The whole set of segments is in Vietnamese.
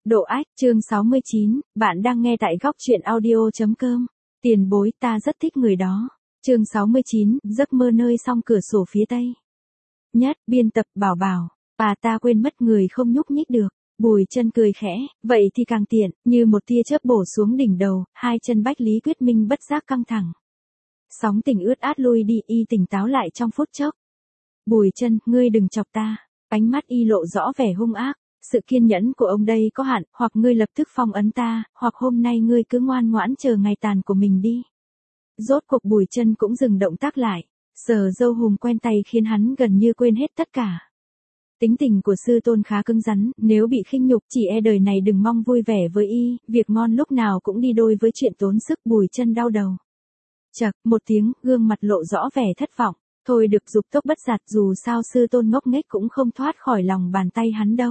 Độ ách, chương 69, bạn đang nghe tại góc truyện audio.com. Tiền bối, ta rất thích người đó. Chương 69, giấc mơ nơi song cửa sổ phía tây. Nhất, biên tập Bảo Bảo, bà ta quên mất người không nhúc nhích được. Bùi Chân cười khẽ, vậy thì càng tiện, như một tia chớp bổ xuống đỉnh đầu, hai chân Bách Lý Quyết Minh bất giác căng thẳng. Sóng tình ướt át lui đi, y tỉnh táo lại trong phút chốc. Bùi Chân, ngươi đừng chọc ta. Ánh mắt y lộ rõ vẻ hung ác. Sự kiên nhẫn của ông đây có hạn, hoặc ngươi lập tức phong ấn ta, hoặc hôm nay ngươi cứ ngoan ngoãn chờ ngày tàn của mình đi. Rốt cuộc Bùi Chân cũng dừng động tác lại, sờ râu hùm quen tay khiến hắn gần như quên hết tất cả. Tính tình của sư tôn khá cứng rắn, nếu bị khinh nhục chỉ e đời này đừng mong vui vẻ với y, việc ngon lúc nào cũng đi đôi với chuyện tốn sức. Bùi Chân đau đầu. Chậc, một tiếng, gương mặt lộ rõ vẻ thất vọng. Thôi được, dục tốc bất giạt, dù sao sư tôn ngốc nghếch cũng không thoát khỏi lòng bàn tay hắn đâu.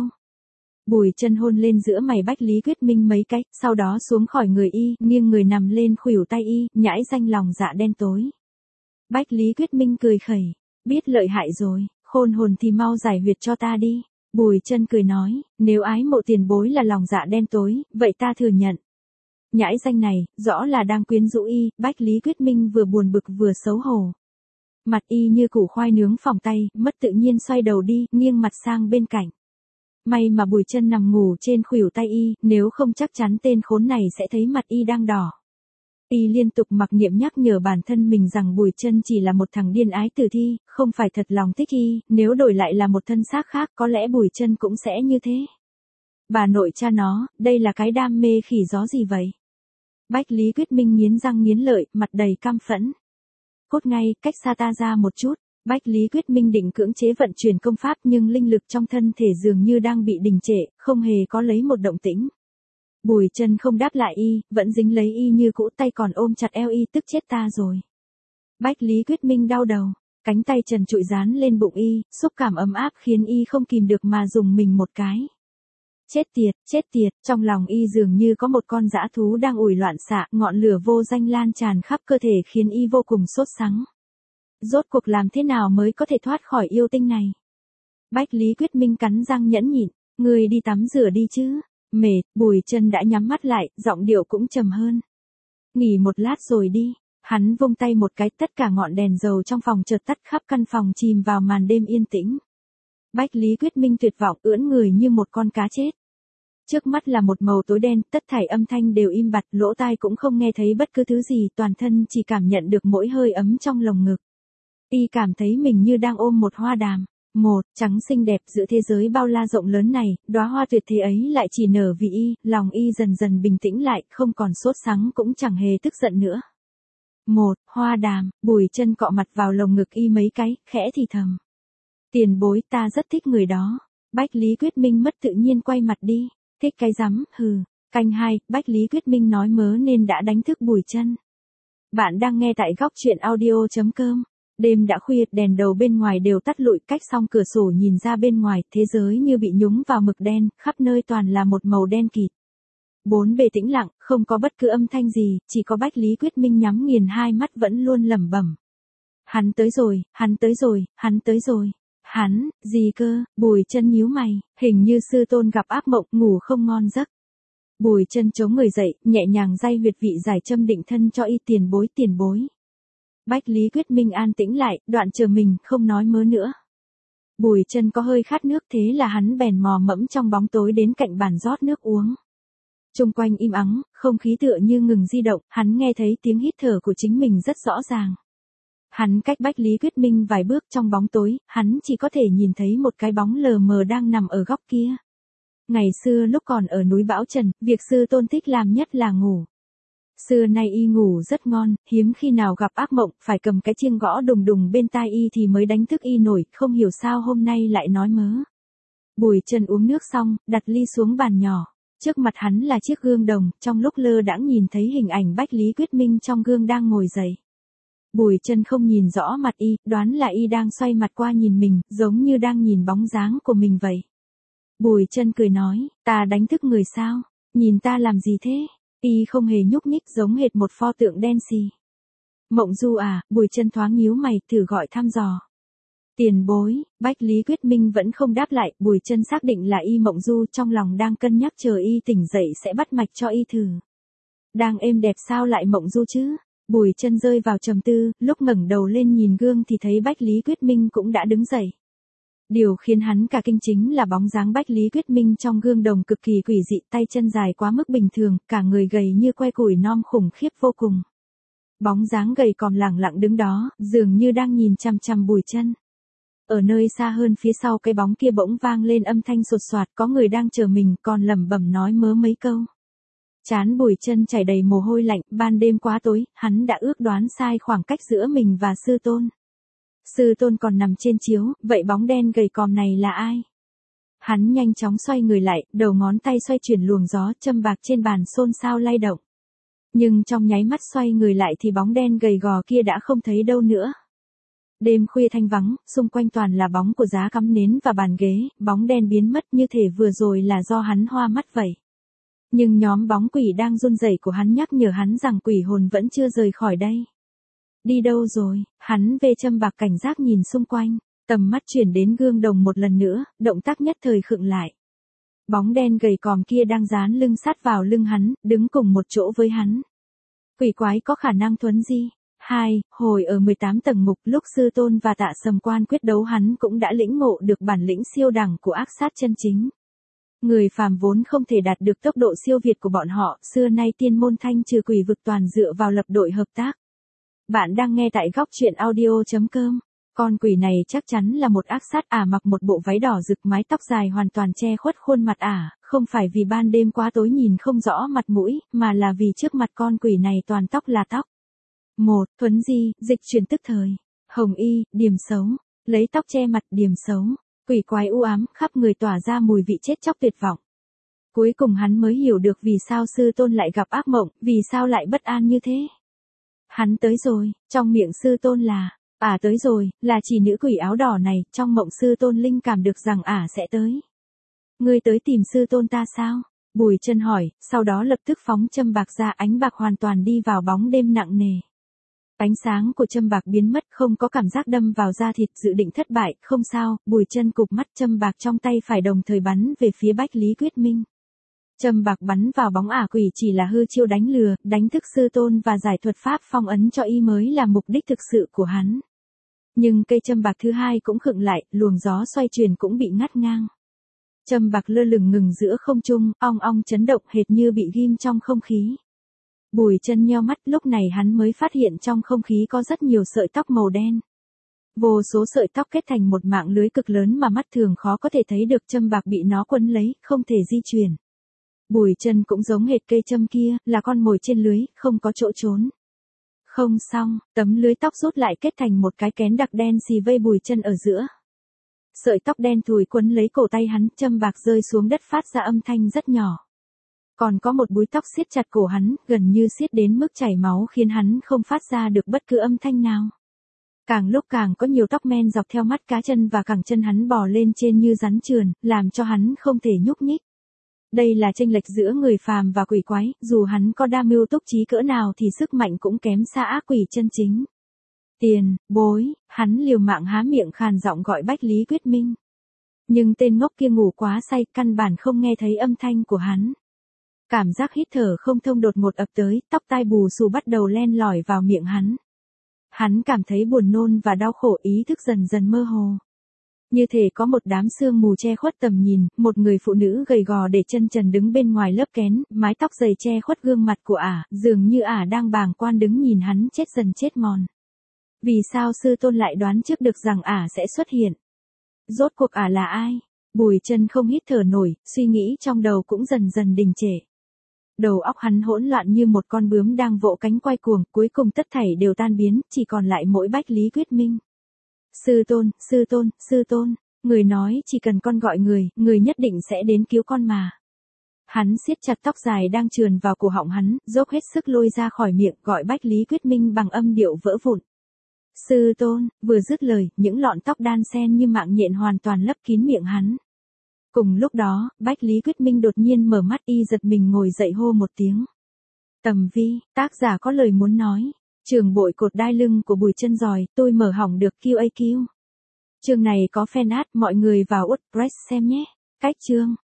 Bùi Chân hôn lên giữa mày Bách Lý Quyết Minh mấy cái, sau đó xuống khỏi người y, nghiêng người nằm lên khuỷu tay y, nhãi danh lòng dạ đen tối. Bách Lý Quyết Minh cười khẩy, biết lợi hại rồi, khôn hồn thì mau giải huyệt cho ta đi. Bùi Chân cười nói, nếu ái mộ tiền bối là lòng dạ đen tối, vậy ta thừa nhận. Nhãi danh này, rõ là đang quyến rũ y. Bách Lý Quyết Minh vừa buồn bực vừa xấu hổ. Mặt y như củ khoai nướng phỏng tay, mất tự nhiên xoay đầu đi, nghiêng mặt sang bên cạnh. May mà Bùi Chân nằm ngủ trên khuỷu tay y, nếu không chắc chắn tên khốn này sẽ thấy mặt y đang đỏ. Y liên tục mặc niệm nhắc nhở bản thân mình rằng Bùi Chân chỉ là một thằng điên ái tử thi, không phải thật lòng thích y, nếu đổi lại là một thân xác khác có lẽ Bùi Chân cũng sẽ như thế. Bà nội cha nó, đây là cái đam mê khỉ gió gì vậy? Bách Lý Quyết Minh nghiến răng nghiến lợi, mặt đầy căm phẫn. Cốt ngay, cách xa ta ra một chút. Bách Lý Quyết Minh định cưỡng chế vận chuyển công pháp nhưng linh lực trong thân thể dường như đang bị đình trệ, không hề có lấy một động tĩnh. Bùi Chân không đáp lại y, vẫn dính lấy y như cũ, tay còn ôm chặt eo y, tức chết ta rồi. Bách Lý Quyết Minh đau đầu, cánh tay trần trụi dán lên bụng y, xúc cảm ấm áp khiến y không kìm được mà dùng mình một cái. Chết tiệt, trong lòng y dường như có một con dã thú đang ủi loạn xạ, ngọn lửa vô danh lan tràn khắp cơ thể khiến y vô cùng sốt sắng. Rốt cuộc làm thế nào mới có thể thoát khỏi yêu tinh này? Bách Lý Quyết Minh cắn răng nhẫn nhịn, ngươi đi tắm rửa đi chứ. Mệt, Bùi Chân đã nhắm mắt lại, giọng điệu cũng trầm hơn. Nghỉ một lát rồi đi. Hắn vung tay một cái, tất cả ngọn đèn dầu trong phòng chợt tắt, khắp căn phòng chìm vào màn đêm yên tĩnh. Bách Lý Quyết Minh tuyệt vọng, ưỡn người như một con cá chết. Trước mắt là một màu tối đen, tất thảy âm thanh đều im bặt, lỗ tai cũng không nghe thấy bất cứ thứ gì, toàn thân chỉ cảm nhận được mỗi hơi ấm trong lồng ngực. Y cảm thấy mình như đang ôm một hoa đàm, trắng xinh đẹp giữa thế giới bao la rộng lớn này, đóa hoa tuyệt thế ấy lại chỉ nở vì y, lòng y dần dần bình tĩnh lại, không còn sốt sắng cũng chẳng hề tức giận nữa. Hoa đàm, Bùi Chân cọ mặt vào lồng ngực y mấy cái, khẽ thì thầm. Tiền bối, ta rất thích người đó. Bách Lý Quyết Minh mất tự nhiên quay mặt đi, thích cái rắm, hừ. Canh 2, Bách Lý Quyết Minh nói mớ nên đã đánh thức Bùi Chân. Bạn đang nghe tại góc truyện audio.com. Đêm đã khuya, đèn đầu bên ngoài đều tắt lụi, cách song cửa sổ nhìn ra bên ngoài, thế giới như bị nhúng vào mực đen, khắp nơi toàn là một màu đen kịt. Bốn bề tĩnh lặng, không có bất cứ âm thanh gì, chỉ có Bách Lý Quyết Minh nhắm nghiền hai mắt vẫn luôn lẩm bẩm. Hắn tới rồi. Hắn, gì cơ? Bùi Chân nhíu mày, hình như sư tôn gặp ác mộng, ngủ không ngon giấc. Bùi Chân chống người dậy, nhẹ nhàng day huyệt vị giải châm định thân cho y. Tiền bối. Bách Lý Quyết Minh an tĩnh lại, đoạn chờ mình, không nói mớ nữa. Bùi Chân có hơi khát nước, thế là hắn bèn mò mẫm trong bóng tối đến cạnh bàn rót nước uống. Xung quanh im ắng, không khí tựa như ngừng di động, hắn nghe thấy tiếng hít thở của chính mình rất rõ ràng. Hắn cách Bách Lý Quyết Minh vài bước, trong bóng tối, hắn chỉ có thể nhìn thấy một cái bóng lờ mờ đang nằm ở góc kia. Ngày xưa lúc còn ở núi Bão Trần, việc sư tôn thích làm nhất là ngủ. Xưa nay y ngủ rất ngon, hiếm khi nào gặp ác mộng, phải cầm cái chiêng gõ đùng đùng bên tai y thì mới đánh thức y nổi, không hiểu sao hôm nay lại nói mớ. Bùi Chân uống nước xong, đặt ly xuống bàn nhỏ. Trước mặt hắn là chiếc gương đồng, trong lúc lơ đãng nhìn thấy hình ảnh Bách Lý Quyết Minh trong gương đang ngồi dậy. Bùi Chân không nhìn rõ mặt y, đoán là y đang xoay mặt qua nhìn mình, giống như đang nhìn bóng dáng của mình vậy. Bùi Chân cười nói, ta đánh thức người sao? Nhìn ta làm gì thế? Y không hề nhúc nhích, giống hệt một pho tượng đen xì. Mộng du à? Bùi Chân thoáng nhíu mày, thử gọi thăm dò. Tiền bối, Bách Lý Quyết Minh vẫn không đáp lại, Bùi Chân xác định là Y Mộng Du, trong lòng đang cân nhắc chờ Y tỉnh dậy sẽ bắt mạch cho Y thử. Đang êm đẹp sao lại Mộng Du chứ? Bùi Chân rơi vào trầm tư, lúc ngẩng đầu lên nhìn gương thì thấy Bách Lý Quyết Minh cũng đã đứng dậy. Điều khiến hắn cả kinh chính là bóng dáng Bách Lý Quyết Minh trong gương đồng cực kỳ quỷ dị, tay chân dài quá mức bình thường, cả người gầy như que củi non khủng khiếp vô cùng. Bóng dáng gầy còm lẳng lặng đứng đó, dường như đang nhìn chằm chằm Bùi Chân. Ở nơi xa hơn phía sau cái bóng kia bỗng vang lên âm thanh sột soạt, có người đang chờ mình, còn lẩm bẩm nói mớ mấy câu. Trán Bùi Chân chảy đầy mồ hôi lạnh, ban đêm quá tối, hắn đã ước đoán sai khoảng cách giữa mình và sư tôn. Sư tôn còn nằm trên chiếu, vậy bóng đen gầy còm này là ai? Hắn nhanh chóng xoay người lại, đầu ngón tay xoay chuyển luồng gió, châm bạc trên bàn xôn xao lay động. Nhưng trong nháy mắt xoay người lại thì bóng đen gầy gò kia đã không thấy đâu nữa. Đêm khuya thanh vắng, xung quanh toàn là bóng của giá cắm nến và bàn ghế, bóng đen biến mất như thể vừa rồi là do hắn hoa mắt vậy. Nhưng nhóm bóng quỷ đang run rẩy của hắn nhắc nhở hắn rằng quỷ hồn vẫn chưa rời khỏi đây. Đi đâu rồi? Hắn vê châm bạc cảnh giác nhìn xung quanh, tầm mắt chuyển đến gương đồng một lần nữa, động tác nhất thời khựng lại. Bóng đen gầy còm kia đang dán lưng sát vào lưng hắn, đứng cùng một chỗ với hắn. Quỷ quái có khả năng thuấn di. 2. Hồi ở 18 tầng mục, lúc sư tôn và Tạ Sầm Quan quyết đấu, hắn cũng đã lĩnh ngộ được bản lĩnh siêu đẳng của ác sát chân chính. Người phàm vốn không thể đạt được tốc độ siêu việt của bọn họ, xưa nay tiên môn thanh trừ quỷ vực toàn dựa vào lập đội hợp tác. Bạn đang nghe tại góc truyện audio.com. Con quỷ này chắc chắn là một ác sát. Ả mặc một bộ váy đỏ rực, mái tóc dài hoàn toàn che khuất khuôn mặt Ả, không phải vì ban đêm quá tối nhìn không rõ mặt mũi, mà là vì trước mặt con quỷ này toàn tóc là tóc. 1. Thuấn di, dịch chuyển tức thời. Hồng y, điềm xấu. Lấy tóc che mặt, điềm xấu. Quỷ quái u ám, khắp người tỏa ra mùi vị chết chóc tuyệt vọng. Cuối cùng hắn mới hiểu được vì sao sư tôn lại gặp ác mộng, vì sao lại bất an như thế. Hắn tới rồi, trong miệng sư tôn là, Ả tới rồi, là chỉ nữ quỷ áo đỏ này, trong mộng sư tôn linh cảm được rằng Ả sẽ tới. Ngươi tới tìm sư tôn ta sao? Bùi Chân hỏi, sau đó lập tức phóng châm bạc ra, ánh bạc hoàn toàn đi vào bóng đêm nặng nề. Ánh sáng của châm bạc biến mất, không có cảm giác đâm vào da thịt, dự định thất bại, không sao, Bùi Chân cụp mắt, châm bạc trong tay phải đồng thời bắn về phía Bách Lý Quyết Minh. Châm bạc bắn vào bóng Ả quỷ chỉ là hư chiêu đánh lừa, đánh thức sư tôn và giải thuật pháp phong ấn cho y mới là mục đích thực sự của hắn. Nhưng cây châm bạc thứ hai cũng khựng lại, luồng gió xoay chuyển cũng bị ngắt ngang. Châm bạc lơ lửng ngừng giữa không trung, ong ong chấn động hệt như bị ghim trong không khí. Bùi Chân nheo mắt, lúc này hắn mới phát hiện trong không khí có rất nhiều sợi tóc màu đen. Vô số sợi tóc kết thành một mạng lưới cực lớn mà mắt thường khó có thể thấy được, châm bạc bị nó quấn lấy, không thể di chuyển. Bùi Chân cũng giống hệt cây châm kia, là con mồi trên lưới, không có chỗ trốn. Không xong, tấm lưới tóc rút lại kết thành một cái kén đặc đen xì vây Bùi Chân ở giữa. Sợi tóc đen thùi quấn lấy cổ tay hắn, châm bạc rơi xuống đất phát ra âm thanh rất nhỏ. Còn có một búi tóc siết chặt cổ hắn, gần như siết đến mức chảy máu, khiến hắn không phát ra được bất cứ âm thanh nào. Càng lúc càng có nhiều tóc men dọc theo mắt cá chân và cẳng chân hắn bò lên trên như rắn trườn, làm cho hắn không thể nhúc nhích. Đây là chênh lệch giữa người phàm và quỷ quái, dù hắn có đa mưu túc trí cỡ nào thì sức mạnh cũng kém xa ác quỷ chân chính. Tiền bối, hắn liều mạng há miệng khàn giọng gọi Bách Lý Quyết Minh. Nhưng tên ngốc kia ngủ quá say, căn bản không nghe thấy âm thanh của hắn. Cảm giác hít thở không thông đột ngột ập tới, tóc tai bù xù bắt đầu len lỏi vào miệng hắn. Hắn cảm thấy buồn nôn và đau khổ, ý thức dần dần mơ hồ. Như thể có một đám sương mù che khuất tầm nhìn, một người phụ nữ gầy gò để chân trần đứng bên ngoài lớp kén, mái tóc dày che khuất gương mặt của Ả, dường như Ả đang bàng quan đứng nhìn hắn chết dần chết mòn. Vì sao sư tôn lại đoán trước được rằng Ả sẽ xuất hiện? Rốt cuộc Ả là ai? Bùi Chân không hít thở nổi, suy nghĩ trong đầu cũng dần dần đình trệ. Đầu óc hắn hỗn loạn như một con bướm đang vỗ cánh quay cuồng, cuối cùng tất thảy đều tan biến, chỉ còn lại mỗi Bách Lý Quyết Minh. Sư tôn, sư tôn, sư tôn, người nói chỉ cần con gọi người nhất định sẽ đến cứu con mà. Hắn siết chặt tóc dài đang trườn vào cổ họng hắn, dốc hết sức lôi ra khỏi miệng, gọi Bách Lý Quyết Minh bằng âm điệu vỡ vụn. Sư tôn, vừa dứt lời, những lọn tóc đan xen như mạng nhện hoàn toàn lấp kín miệng hắn. Cùng lúc đó, Bách Lý Quyết Minh đột nhiên mở mắt, y giật mình ngồi dậy hô một tiếng. Tầm Vi, tác giả có lời muốn nói. Trường bội cột đai lưng của Bùi Chân giỏi, tôi mở hỏng được QAQ. Chương này có fan art, mọi người vào WordPress xem nhé. Cách chương